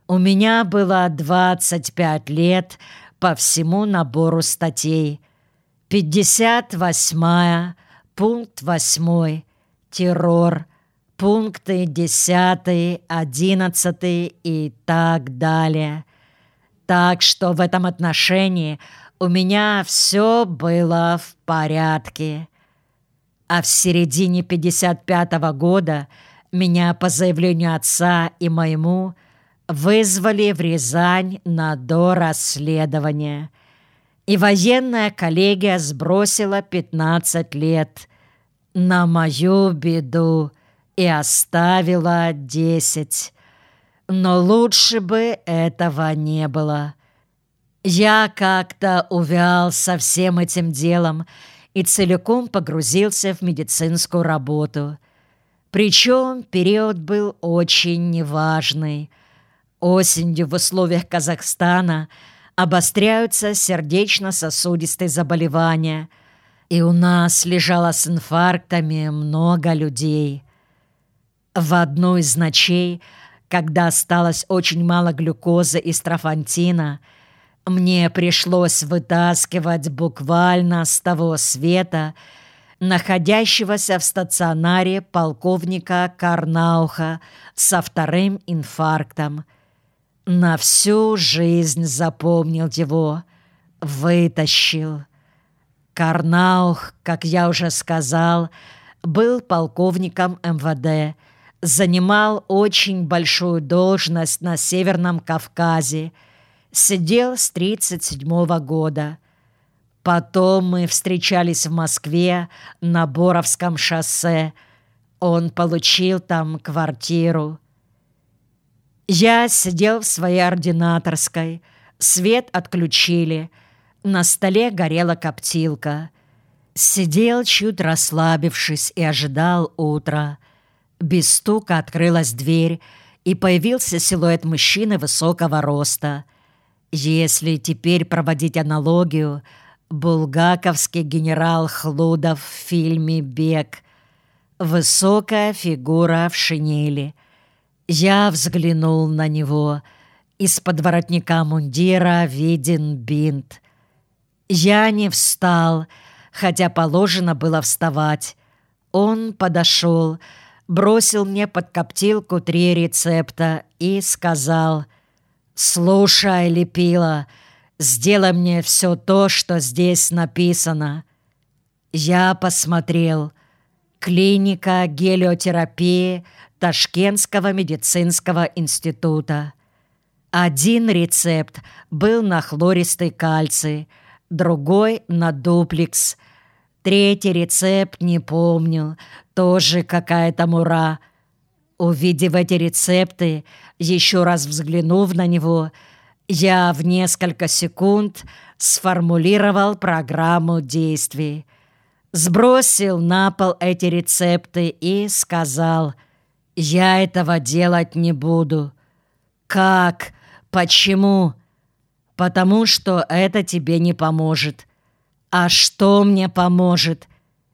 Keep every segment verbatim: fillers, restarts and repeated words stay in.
У меня было двадцать пять лет по всему набору статей. пятьдесят восьмая, пункт восьмой, террор, пункты десятый, одиннадцатый и так далее. Так что в этом отношении у меня все было в порядке. А в середине пятьдесят пятого года меня по заявлению отца и моему вызвали в Рязань на дорасследование. И военная коллегия сбросила пятнадцать лет на мою беду и оставила десять. Но лучше бы этого не было. Я как-то увял со всем этим делом и целиком погрузился в медицинскую работу. Причем период был очень неважный. Осенью в условиях Казахстана обостряются сердечно-сосудистые заболевания, и у нас лежало с инфарктами много людей. В одну из ночей, когда осталось очень мало глюкозы и строфантина, мне пришлось вытаскивать буквально с того света находящегося в стационаре полковника Карнауха со вторым инфарктом. На всю жизнь запомнил его, вытащил. Карнаух, как я уже сказал, был полковником эм вэ дэ, занимал очень большую должность на Северном Кавказе, сидел с тридцать седьмого года. Потом мы встречались в Москве на Боровском шоссе. Он получил там квартиру. Я сидел в своей ординаторской. Свет отключили. На столе горела коптилка. Сидел, чуть расслабившись, и ожидал утра. Без стука открылась дверь, и появился силуэт мужчины высокого роста. Если теперь проводить аналогию, булгаковский генерал Хлудов в фильме «Бег». Высокая фигура в шинели. Я взглянул на него. Из-под воротника мундира виден бинт. Я не встал, хотя положено было вставать. Он подошел, бросил мне под коптилку три рецепта и сказал: «Слушай, Лепила, сделай мне все то, что здесь написано». Я посмотрел. Клиника гелиотерапии Ташкентского медицинского института. Один рецепт был на хлористый кальций, другой на дуплекс. Третий рецепт не помню, тоже какая-то мура. Увидев эти рецепты, еще раз взглянув на него, я в несколько секунд сформулировал программу действий. Сбросил на пол эти рецепты и сказал: «Я этого делать не буду». «Как? Почему?» «Потому что это тебе не поможет». «А что мне поможет?»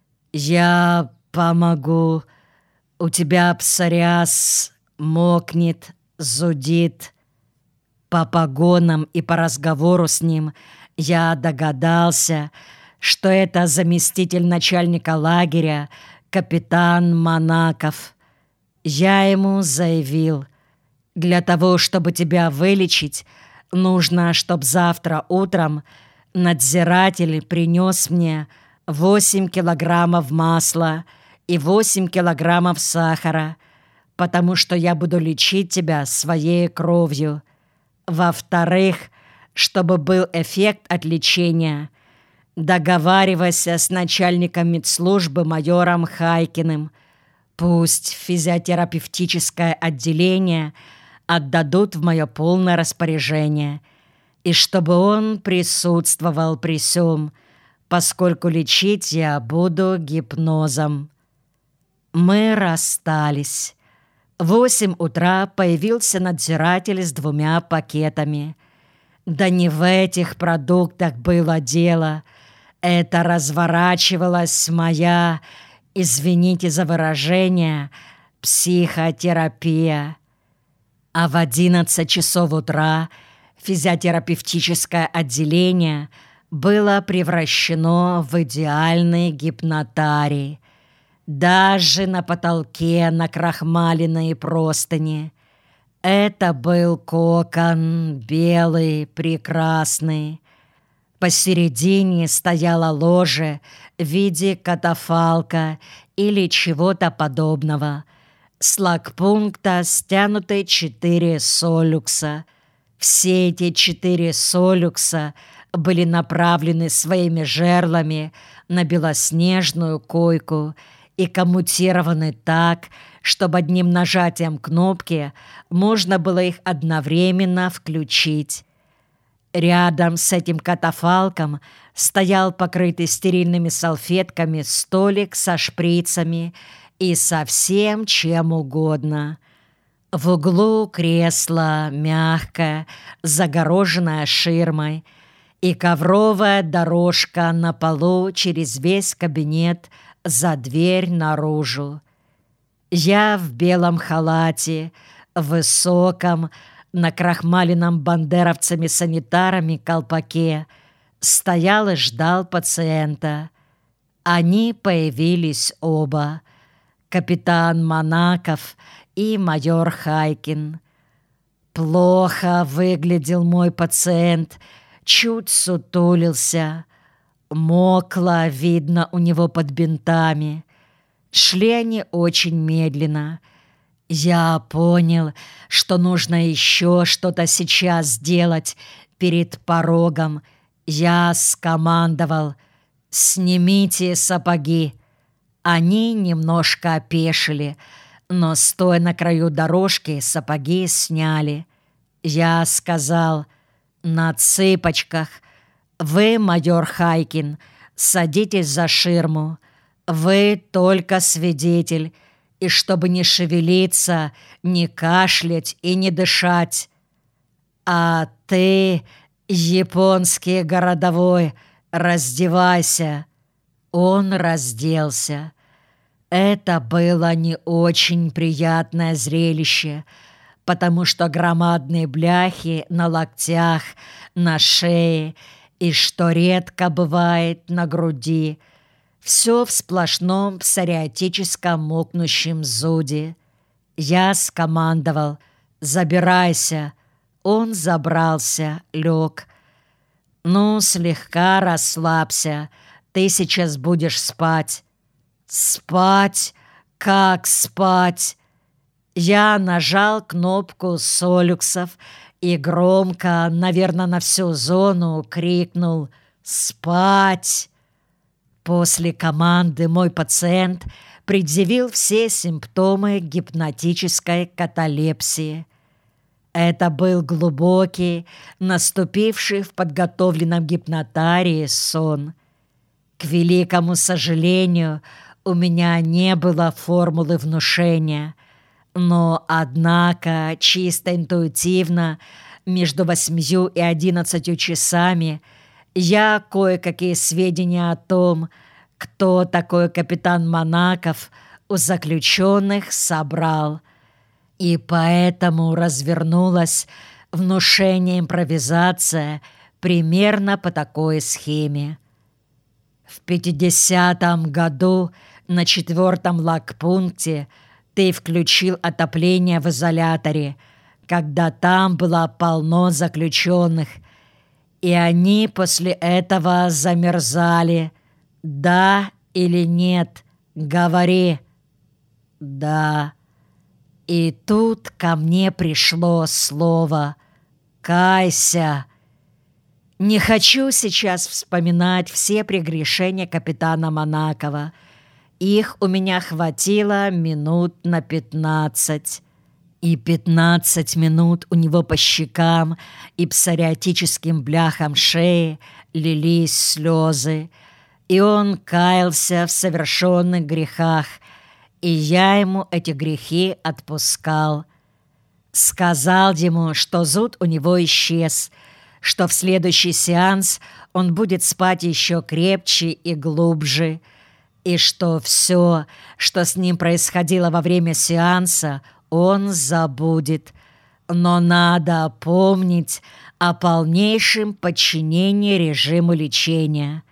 «Я помогу. У тебя псориаз, мокнет, зудит». По погонам и по разговору с ним я догадался, что это заместитель начальника лагеря, капитан Монаков. Я ему заявил: «Для того, чтобы тебя вылечить, нужно, чтобы завтра утром надзиратель принес мне восемь килограммов масла и восемь килограммов сахара, потому что я буду лечить тебя своей кровью. Во-вторых, чтобы был эффект от лечения, договаривайся с начальником медслужбы майором Хайкиным. Пусть физиотерапевтическое отделение отдадут в мое полное распоряжение, и чтобы он присутствовал при сём, поскольку лечить я буду гипнозом». Мы расстались. В восемь утра появился надзиратель с двумя пакетами. Да не в этих продуктах было дело. Это разворачивалась моя, извините за выражение, психотерапия. А в одиннадцать часов утра физиотерапевтическое отделение было превращено в идеальный гипнотарий. Даже на потолке накрахмаленные простыни. Это был кокон, белый, прекрасный. Посередине стояло ложе в виде катафалка или чего-то подобного. С лагпункта стянуты четыре солюкса. Все эти четыре солюкса были направлены своими жерлами на белоснежную койку и коммутированы так, чтобы одним нажатием кнопки можно было их одновременно включить. Рядом с этим катафалком стоял покрытый стерильными салфетками столик со шприцами и со всем чем угодно. В углу кресло мягкое, загороженное ширмой, и ковровая дорожка на полу через весь кабинет за дверь наружу. Я в белом халате, высоком, накрахмаленном бандеровцами-санитарами колпаке, стоял и ждал пациента. Они появились оба — капитан Монаков и майор Хайкин. Плохо выглядел мой пациент, чуть сутулился. Мокло видно у него под бинтами. Шли они очень медленно. Я понял, что нужно еще что-то сейчас сделать перед порогом. Я скомандовал: «Снимите сапоги». Они немножко опешили, но, стоя на краю дорожки, сапоги сняли. Я сказал на цыпочках: «Вы, майор Хайкин, садитесь за ширму. Вы только свидетель, и чтобы не шевелиться, не кашлять и не дышать. А ты, японский городовой, раздевайся». Он разделся. Это было не очень приятное зрелище, потому что громадные бляхи на локтях, на шее и, что редко бывает, на груди, все в сплошном псориатическом мокнущем зуде. Я скомандовал: «Забирайся». Он забрался, лег. «Ну, слегка расслабься, ты сейчас будешь спать». «Спать? Как спать?» Я нажал кнопку солюксов и громко, наверное, на всю зону крикнул: «Спать!». После команды мой пациент предъявил все симптомы гипнотической каталепсии. Это был глубокий, наступивший в подготовленном гипнотарии сон. К великому сожалению, у меня не было формулы внушения, но, однако, чисто интуитивно, между восьмью и одиннадцатью часами я кое-какие сведения о том, кто такой капитан Монаков, у заключенных собрал. И поэтому развернулась внушение-импровизация примерно по такой схеме. В пятидесятом году на четвертом лагпункте ты включил отопление в изоляторе, когда там было полно заключенных, и они после этого замерзали. Да или нет? Говори. Да. И тут ко мне пришло слово «Кайся». Не хочу сейчас вспоминать все прегрешения капитана Монакова. Их у меня хватило минут на пятнадцать. И пятнадцать минут у него по щекам и псориатическим бляхам шеи лились слезы. И он каялся в совершенных грехах, и я ему эти грехи отпускал. Сказал ему, что зуд у него исчез, что в следующий сеанс он будет спать еще крепче и глубже, и что все, что с ним происходило во время сеанса, он забудет. Но надо помнить о полнейшем подчинении режиму лечения.